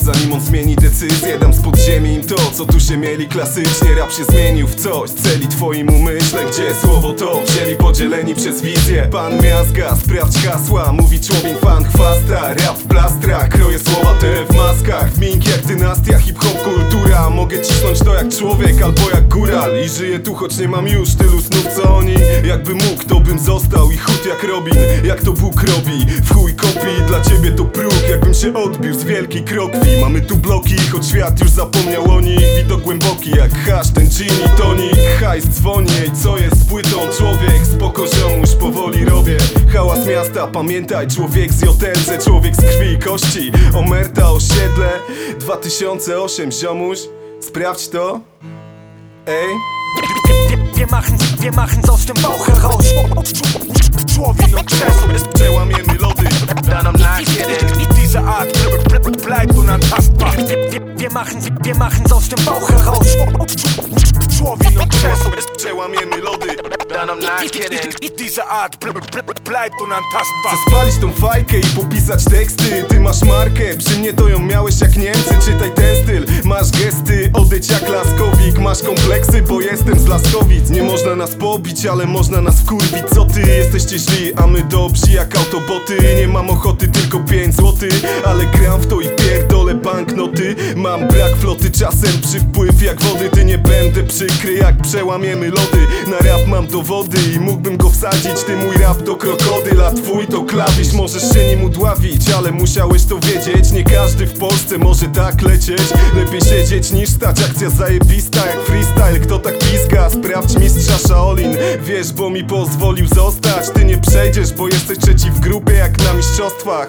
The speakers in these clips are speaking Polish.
zanim on zmieni decyzję. Dam z podziemi im to, co tu się mieli klasycznie. Rap się zmienił w coś, celi twoim umyśle, gdzie słowo to wzięli podzieleni przez wizję. Pan miazga, sprawdź hasła, mówi człowiek fan chwasta. Rap w plastrach, kroję słowa te w maskach. W miękkich jak dynastia, hip-hop kultura. Mogę cisnąć to jak człowiek albo jak góral. I żyję tu, choć nie mam już tylu snów co oni. Jakbym mógł, to bym został i chód jak Robin. Jak to Bóg robi, w chuj kopii. Dla ciebie to próg, jakbym się odbił z wielkiej krokwi. Mamy tu bloki, choć świat już zapomniał o nich. Widok głęboki jak hasz, ten gin i tonik. Hajs dzwoni, ej, co jest z płytą? Człowiek, spoko ziomuś, powoli robię. Hałas miasta, pamiętaj, człowiek z JLC, człowiek z krwi i kości. Omerta, osiedle, 2008, ziomuś, sprawdź to. Ej. Wir machen's aus dem Bauch heraus. Człowiek und Jazz, Przełamiemy lody. dann am Nachhinein. Diese Art bleibt unantastbar. Wir machen's aus dem Bauch heraus. Człowiek und Jazz, Przełamiemy lody. dann am Nachhinein. Diese Art bleibt unantastbar. Spalić tą fajkę i popisać teksty. Ty masz markę, przy mnie to ją miałeś jak Niemcy. Czytaj ten styl, masz gesty, odejdź jak Laskowik. Masz kompleksy, bo jestem z Laskowic. Nie można nas pobić, ale można nas wkurwić. Co ty? Jesteście źli, a my dobrzy jak autoboty. Nie mam ochoty, tylko 5 złotych, ale gram w to i pierdolę banknoty. Mam brak floty, czasem przypływ jak wody. Ty nie będę przykry, jak przełamiemy lody. Na rap mam dowody i mógłbym go wsadzić. Ty mój rap to krokodyl, a twój to klawisz. Możesz się nim udławić, ale musiałeś to wiedzieć. Nie każdy w Polsce może tak lecieć. Lepiej siedzieć niż stać, akcja zajebista jak freestyle. Kto tak pizga? Sprawdź mistrza Shaolin. Wiesz, bo mi pozwolił zostać. Ty nie przejdziesz, bo jesteś trzeci w grupie jak na mistrzostwach.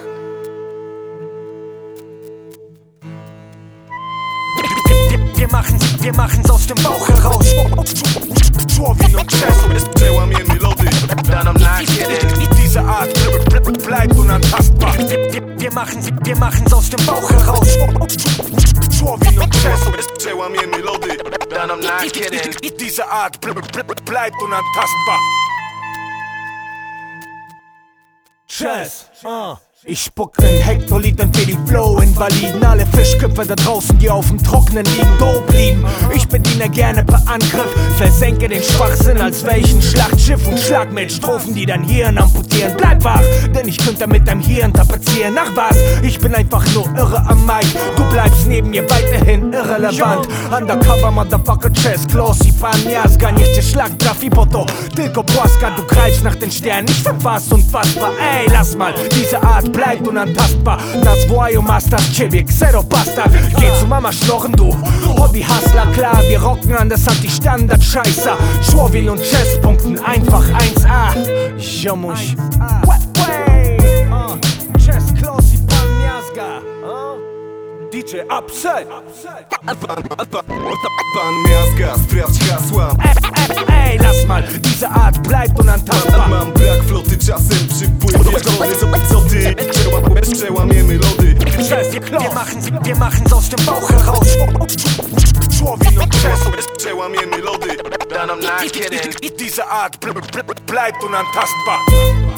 Wir machen's aus dem Bauch heraus. Człowiek und Jazz, Przełamiemy lody. dann am Nachhinein. Diese Art bleibt unantastbar. Wir machen's aus dem Bauch heraus. Człowiek und Jazz, Przełamiemy lody. dann am Nachhinein. Diese Art bleibt unantastbar. Jazz, Ich spuck nen Hektolitern für die Flow-Invaliden. Alle Fischköpfe da draußen, die auf dem Trocknen liegen, do blieben. Ich bediene gerne per Angriff, versenke den Schwachsinn als welchen Schlachtschiff und schlag mit Strophen, die dein Hirn amputieren. Bleib wach, denn ich könnte mit deinem Hirn tapezieren. Ach was, ich bin einfach nur irre am Mic. Du bleibst neben mir weiterhin irrelevant. Undercover Motherfucker, Chess, Klosi, Pan Miazga. Niech cię szlak trafi, bo to tylko płaska. Du greifst nach den Sternen, ich verfass unfassbar. Ej, lass mal, diese Art bleibt unantastbar. Nazwoju Master, ciebie Xero Bastard. Geh zu Mama schnorren, du Hobby Hustler, klar, wir rocken an das Anti-Standard-Scheißer. Schwowil und Chess punkten einfach 1A. Ziomuś Chess, Klosi, Pan Miazga, DJ Upset. Pan miazga, sprawdź hasła. Ey, lass mal, diese Art bleibt unantastbar. Mam brak floty, czasem przypływ jak wody. Co ty? Przełamiemy lody. Wir machen's aus dem Bauch heraus. Człowiek und Jazz, Przełamiemy lody. dann am Nachhinein. Diese Art bleibt unantastbar.